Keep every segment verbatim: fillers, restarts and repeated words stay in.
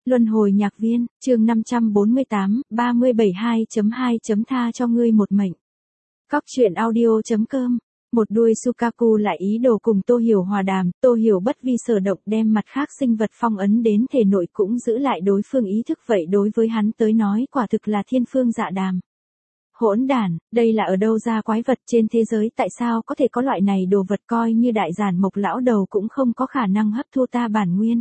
Luân hồi nhạc viên, chương năm trăm bốn mươi tám, ba mươi bảy hai chấm hai chấm tha cho ngươi một mệnh. Cóc truyện audio chấm com. Một đuôi Sukaku lại ý đồ cùng Tô Hiểu hòa đàm, Tô Hiểu bất vi sở động đem mặt khác sinh vật phong ấn đến thể nội cũng giữ lại đối phương ý thức, vậy đối với hắn tới nói quả thực là thiên phương dạ đàm. Hỗn đản, đây là ở đâu ra quái vật trên thế giới, tại sao có thể có loại này đồ vật, coi như đại giản mộc lão đầu cũng không có khả năng hấp thu ta bản nguyên.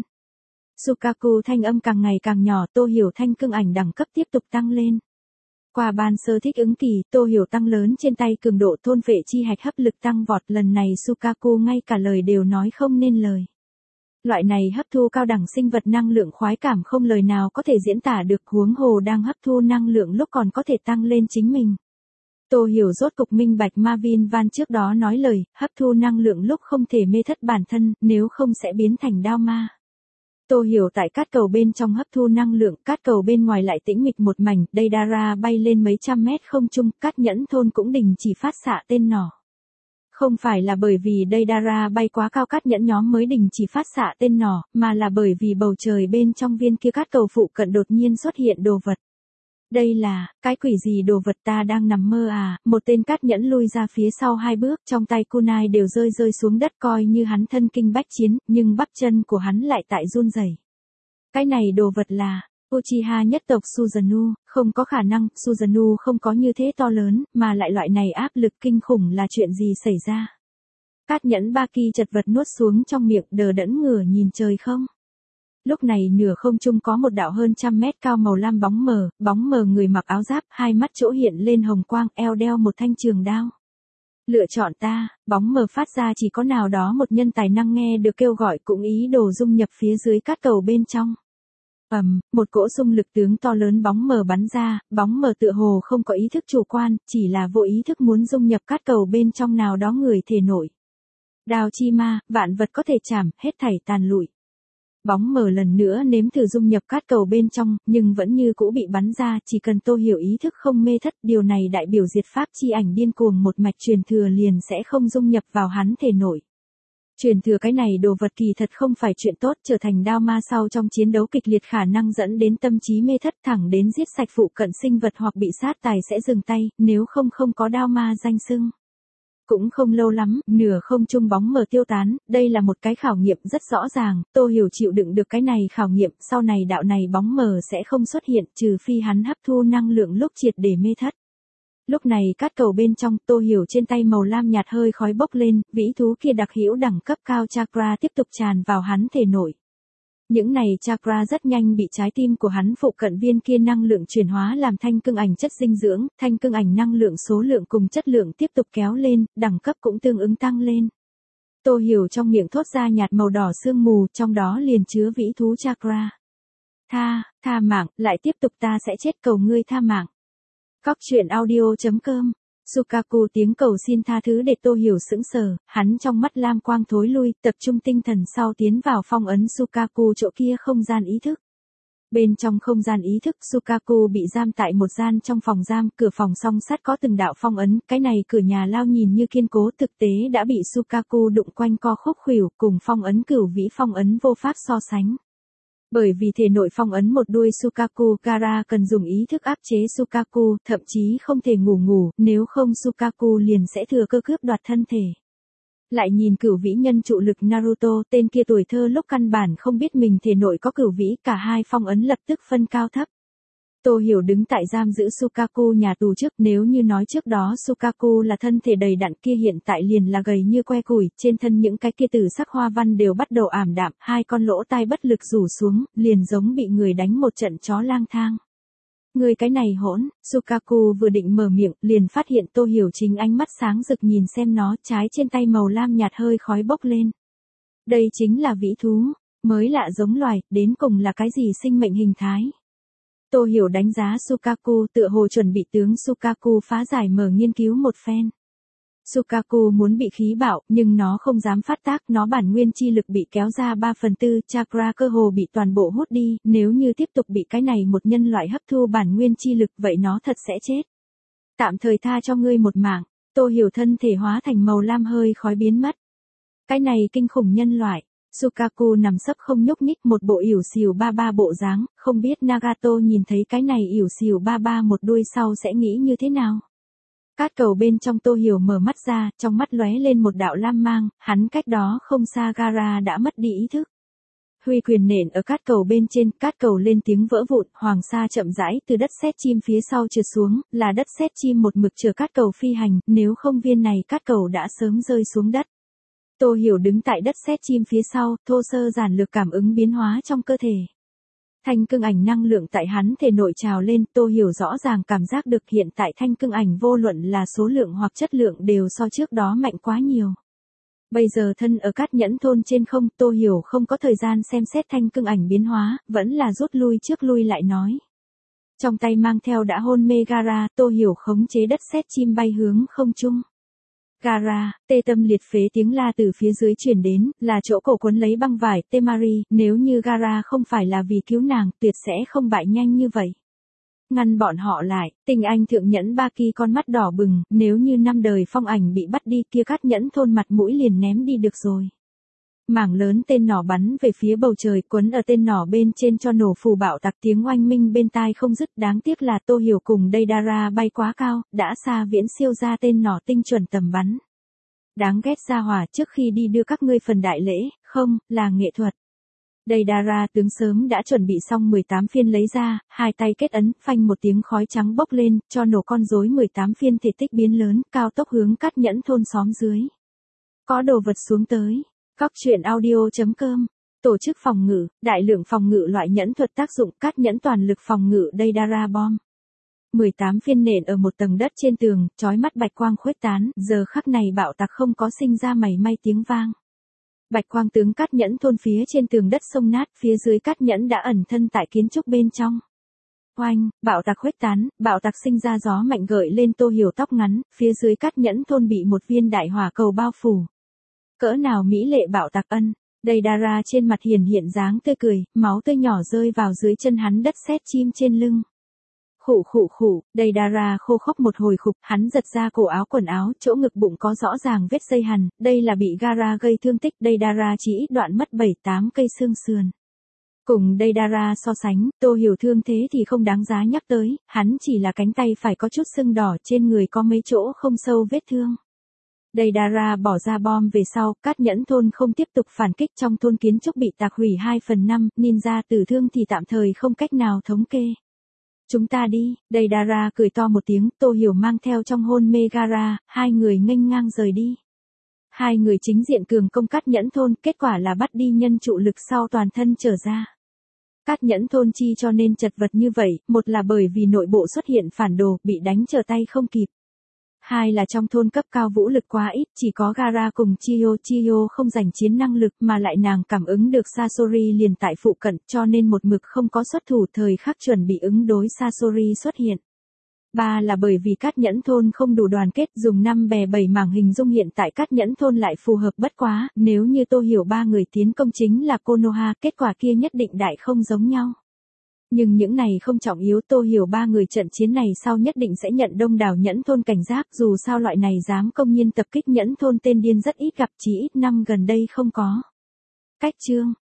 Sukaku thanh âm càng ngày càng nhỏ, Tô Hiểu thanh cương ảnh đẳng cấp tiếp tục tăng lên. Qua ban sơ thích ứng kỳ, Tô Hiểu tăng lớn trên tay, cường độ thôn vệ chi hạch hấp lực tăng vọt, lần này Sukaku ngay cả lời đều nói không nên lời. Loại này hấp thu cao đẳng sinh vật năng lượng khoái cảm không lời nào có thể diễn tả được, huống hồ đang hấp thu năng lượng lúc còn có thể tăng lên chính mình. Tô Hiểu rốt cục minh bạch Marvin Van trước đó nói lời, hấp thu năng lượng lúc không thể mê thất bản thân, nếu không sẽ biến thành đao ma. Tô Hiểu tại cát cầu bên trong hấp thu năng lượng, cát cầu bên ngoài lại tĩnh mịch một mảnh, Deidara bay lên mấy trăm mét không trung, cát nhẫn thôn cũng đình chỉ phát xạ tên nỏ. Không phải là bởi vì Deidara bay quá cao cát nhẫn nhóm mới đình chỉ phát xạ tên nỏ, mà là bởi vì bầu trời bên trong viên kia cát cầu phụ cận đột nhiên xuất hiện đồ vật. Đây là, cái quỷ gì đồ vật, ta đang nằm mơ à, một tên cát nhẫn lui ra phía sau hai bước, trong tay kunai đều rơi rơi xuống đất, coi như hắn thân kinh bách chiến, nhưng bắp chân của hắn lại tại run rẩy. Cái này đồ vật là, Uchiha nhất tộc Susanoo, không có khả năng, Susanoo không có như thế to lớn, mà lại loại này áp lực kinh khủng là chuyện gì xảy ra. Cát nhẫn Baki chật vật nuốt xuống trong miệng, đờ đẫn ngửa nhìn trời không. Lúc này nửa không trung có một đạo hơn trăm mét cao màu lam bóng mờ, bóng mờ người mặc áo giáp, hai mắt chỗ hiện lên hồng quang, eo đeo một thanh trường đao. Lựa chọn ta, bóng mờ phát ra chỉ có nào đó một nhân tài năng nghe được kêu gọi, cũng ý đồ dung nhập phía dưới cát cầu bên trong. Ầm, um, một cỗ xung lực tướng to lớn bóng mờ bắn ra, bóng mờ tựa hồ không có ý thức chủ quan, chỉ là vô ý thức muốn dung nhập cát cầu bên trong nào đó người thể nội. Đao chi ma, vạn vật có thể chạm, hết thảy tàn lụi. Bóng mờ lần nữa nếm thử dung nhập cát cầu bên trong, nhưng vẫn như cũ bị bắn ra, chỉ cần Tô Hiểu ý thức không mê thất, điều này đại biểu diệt pháp chi ảnh điên cuồng một mạch truyền thừa liền sẽ không dung nhập vào hắn thể nội. Truyền thừa cái này đồ vật kỳ thật không phải chuyện tốt, trở thành đao ma sau trong chiến đấu kịch liệt khả năng dẫn đến tâm trí mê thất, thẳng đến giết sạch phụ cận sinh vật hoặc bị sát tài sẽ dừng tay, nếu không không có đao ma danh xưng. Cũng không lâu lắm, nửa không trung bóng mờ tiêu tán, đây là một cái khảo nghiệm rất rõ ràng, Tô Hiểu chịu đựng được cái này khảo nghiệm, sau này đạo này bóng mờ sẽ không xuất hiện, trừ phi hắn hấp thu năng lượng lúc triệt để mê thất. Lúc này cát cầu bên trong, Tô Hiểu trên tay màu lam nhạt hơi khói bốc lên, vĩ thú kia đặc hữu đẳng cấp cao chakra tiếp tục tràn vào hắn thể nội. Những này chakra rất nhanh bị trái tim của hắn phụ cận viên kia năng lượng chuyển hóa làm thanh cương ảnh chất dinh dưỡng, thanh cương ảnh năng lượng số lượng cùng chất lượng tiếp tục kéo lên, đẳng cấp cũng tương ứng tăng lên. Tô Hiểu trong miệng thốt ra nhạt màu đỏ sương mù, trong đó liền chứa vĩ thú chakra. Tha, tha mạng, lại tiếp tục ta sẽ chết, cầu ngươi tha mạng. Cóc truyện audio chấm com. Sukaku tiếng cầu xin tha thứ để Tô Hiểu sững sờ, hắn trong mắt lam quang thối lui, tập trung tinh thần sau tiến vào phong ấn Sukaku chỗ kia không gian ý thức. Bên trong không gian ý thức, Sukaku bị giam tại một gian trong phòng giam, cửa phòng song sắt có từng đạo phong ấn, cái này cửa nhà lao nhìn như kiên cố, thực tế đã bị Sukaku đụng quanh co khúc khuỷu, cùng phong ấn cửu vĩ phong ấn vô pháp so sánh. Bởi vì thể nội phong ấn một đuôi Sukaku, Kara cần dùng ý thức áp chế Sukaku, thậm chí không thể ngủ ngủ, nếu không Sukaku liền sẽ thừa cơ cướp đoạt thân thể. Lại nhìn cửu vĩ nhân trụ lực Naruto, tên kia tuổi thơ lúc căn bản không biết mình thể nội có cửu vĩ, cả hai phong ấn lập tức phân cao thấp. Tô Hiểu đứng tại giam giữ Sukaku nhà tù trước, nếu như nói trước đó Sukaku là thân thể đầy đặn, kia hiện tại liền là gầy như que củi, trên thân những cái kia tử sắc hoa văn đều bắt đầu ảm đạm, hai con lỗ tai bất lực rủ xuống, liền giống bị người đánh một trận chó lang thang. Người cái này hỗn, Sukaku vừa định mở miệng, liền phát hiện Tô Hiểu chính ánh mắt sáng rực nhìn xem nó, trái trên tay màu lam nhạt hơi khói bốc lên. Đây chính là vĩ thú, mới lạ giống loài, đến cùng là cái gì sinh mệnh hình thái. Tô Hiểu đánh giá Sukaku, tựa hồ chuẩn bị tướng Sukaku phá giải mở nghiên cứu một phen. Sukaku muốn bị khí bạo, nhưng nó không dám phát tác, nó bản nguyên chi lực bị kéo ra ba phần tư, chakra cơ hồ bị toàn bộ hút đi, nếu như tiếp tục bị cái này một nhân loại hấp thu bản nguyên chi lực, vậy nó thật sẽ chết. Tạm thời tha cho ngươi một mạng, Tô Hiểu thân thể hóa thành màu lam hơi khói biến mất. Cái này kinh khủng nhân loại, Sukaku nằm sấp không nhúc nhích, một bộ ỉu xìu ba ba bộ dáng, không biết Nagato nhìn thấy cái này ỉu xìu ba ba một đuôi sau sẽ nghĩ như thế nào. Cát cầu bên trong Tô Hiểu mở mắt ra, trong mắt lóe lên một đạo lam mang, hắn cách đó không xa Gaara đã mất đi ý thức. Huy quyền nện ở cát cầu bên trên, cát cầu lên tiếng vỡ vụn, Hoàng Sa chậm rãi từ đất sét chim phía sau trượt xuống, là đất sét chim một mực chờ cát cầu phi hành, nếu không viên này cát cầu đã sớm rơi xuống đất. Tô Hiểu đứng tại đất sét chim phía sau, thô sơ giản lược cảm ứng biến hóa trong cơ thể. Thanh cương ảnh năng lượng tại hắn thể nội trào lên, Tô Hiểu rõ ràng cảm giác được hiện tại thanh cương ảnh vô luận là số lượng hoặc chất lượng đều so trước đó mạnh quá nhiều. Bây giờ thân ở Cát Nhẫn thôn trên không, Tô Hiểu không có thời gian xem xét thanh cương ảnh biến hóa, vẫn là rút lui trước lui lại nói. Trong tay mang theo đã hôn mê Gaara, Tô Hiểu khống chế đất sét chim bay hướng không trung. Gaara, tê tâm liệt phế tiếng la từ phía dưới truyền đến, là chỗ cổ quấn lấy băng vải, Temari, nếu như Gaara không phải là vì cứu nàng, tuyệt sẽ không bại nhanh như vậy. Ngăn bọn họ lại, Tình Anh thượng nhẫn Baki con mắt đỏ bừng, nếu như năm đời phong ảnh bị bắt đi kia Cát Nhẫn thôn mặt mũi liền ném đi được rồi. Mảng lớn tên nỏ bắn về phía bầu trời, quấn ở tên nỏ bên trên cho nổ phù bạo tạc, tiếng oanh minh bên tai không dứt, đáng tiếc là Tô Hiểu cùng Deidara bay quá cao, đã xa viễn siêu ra tên nỏ tinh chuẩn tầm bắn. Đáng ghét gia hỏa, trước khi đi đưa các ngươi phần đại lễ, không, là nghệ thuật. Deidara tướng sớm đã chuẩn bị xong mười tám phiên lấy ra, hai tay kết ấn, phanh một tiếng khói trắng bốc lên, cho nổ con rối mười tám phiên thể tích biến lớn, cao tốc hướng Cát Nhẫn thôn xóm dưới. Có đồ vật xuống tới. Góc truyện audio chấm com. Tổ chức phòng ngự, đại lượng phòng ngự loại nhẫn thuật tác dụng, Cát Nhẫn toàn lực phòng ngự Deidara bom. mười tám phiên nện ở một tầng đất trên tường, chói mắt bạch quang khuếch tán, giờ khắc này bạo tạc không có sinh ra mảy may tiếng vang. Bạch quang tướng Cát Nhẫn thôn phía trên tường đất sông nát, phía dưới Cát Nhẫn đã ẩn thân tại kiến trúc bên trong. Oanh, bạo tạc khuếch tán, bạo tạc sinh ra gió mạnh gợi lên Tô Hiểu tóc ngắn, phía dưới Cát Nhẫn thôn bị một viên đại hỏa cầu bao phủ. Cỡ nào mỹ lệ bạo tạc ân, Deidara trên mặt hiển hiện dáng tươi cười, máu tươi nhỏ rơi vào dưới chân hắn đất sét chim trên lưng. Khụ khụ khụ, Deidara khô khốc một hồi khục, hắn giật ra cổ áo quần áo, chỗ ngực bụng có rõ ràng vết dây hằn, đây là bị Gaara gây thương tích, Deidara chỉ ít đoạn mất bảy tám cây xương sườn. Cùng Deidara so sánh, Tô Hiểu thương thế thì không đáng giá nhắc tới, hắn chỉ là cánh tay phải có chút sưng đỏ, trên người có mấy chỗ không sâu vết thương. Deidara bỏ ra bom về sau, Cát Nhẫn thôn không tiếp tục phản kích, trong thôn kiến trúc bị tạc hủy hai phần năm, ninja tử thương thì tạm thời không cách nào thống kê. Chúng ta đi, Deidara cười to một tiếng, Tô Hiểu mang theo trong hôn mê Gaara, hai người nghênh ngang rời đi. Hai người chính diện cường công Cát Nhẫn thôn, kết quả là bắt đi nhân trụ lực sau toàn thân trở ra. Cát Nhẫn thôn chi cho nên chật vật như vậy, một là bởi vì nội bộ xuất hiện phản đồ, bị đánh trở tay không kịp. Hai là trong thôn cấp cao vũ lực quá ít, chỉ có Gaara cùng Chiyo. Chiyo không giành chiến năng lực mà lại nàng cảm ứng được Sasori liền tại phụ cận, cho nên một mực không có xuất thủ, thời khắc chuẩn bị ứng đối Sasori xuất hiện. Ba là bởi vì Cát Nhẫn thôn không đủ đoàn kết, dùng năm bè bảy mảng hình dung hiện tại Cát Nhẫn thôn lại phù hợp bất quá, nếu như Tô Hiểu ba người tiến công chính là Konoha, kết quả kia nhất định đại không giống nhau. Nhưng những này không trọng yếu, Tô Hiểu ba người trận chiến này sau nhất định sẽ nhận đông đảo Nhẫn thôn cảnh giác, dù sao loại này dám công nhiên tập kích Nhẫn thôn tên điên rất ít gặp, chỉ ít năm gần đây không có. Cách chương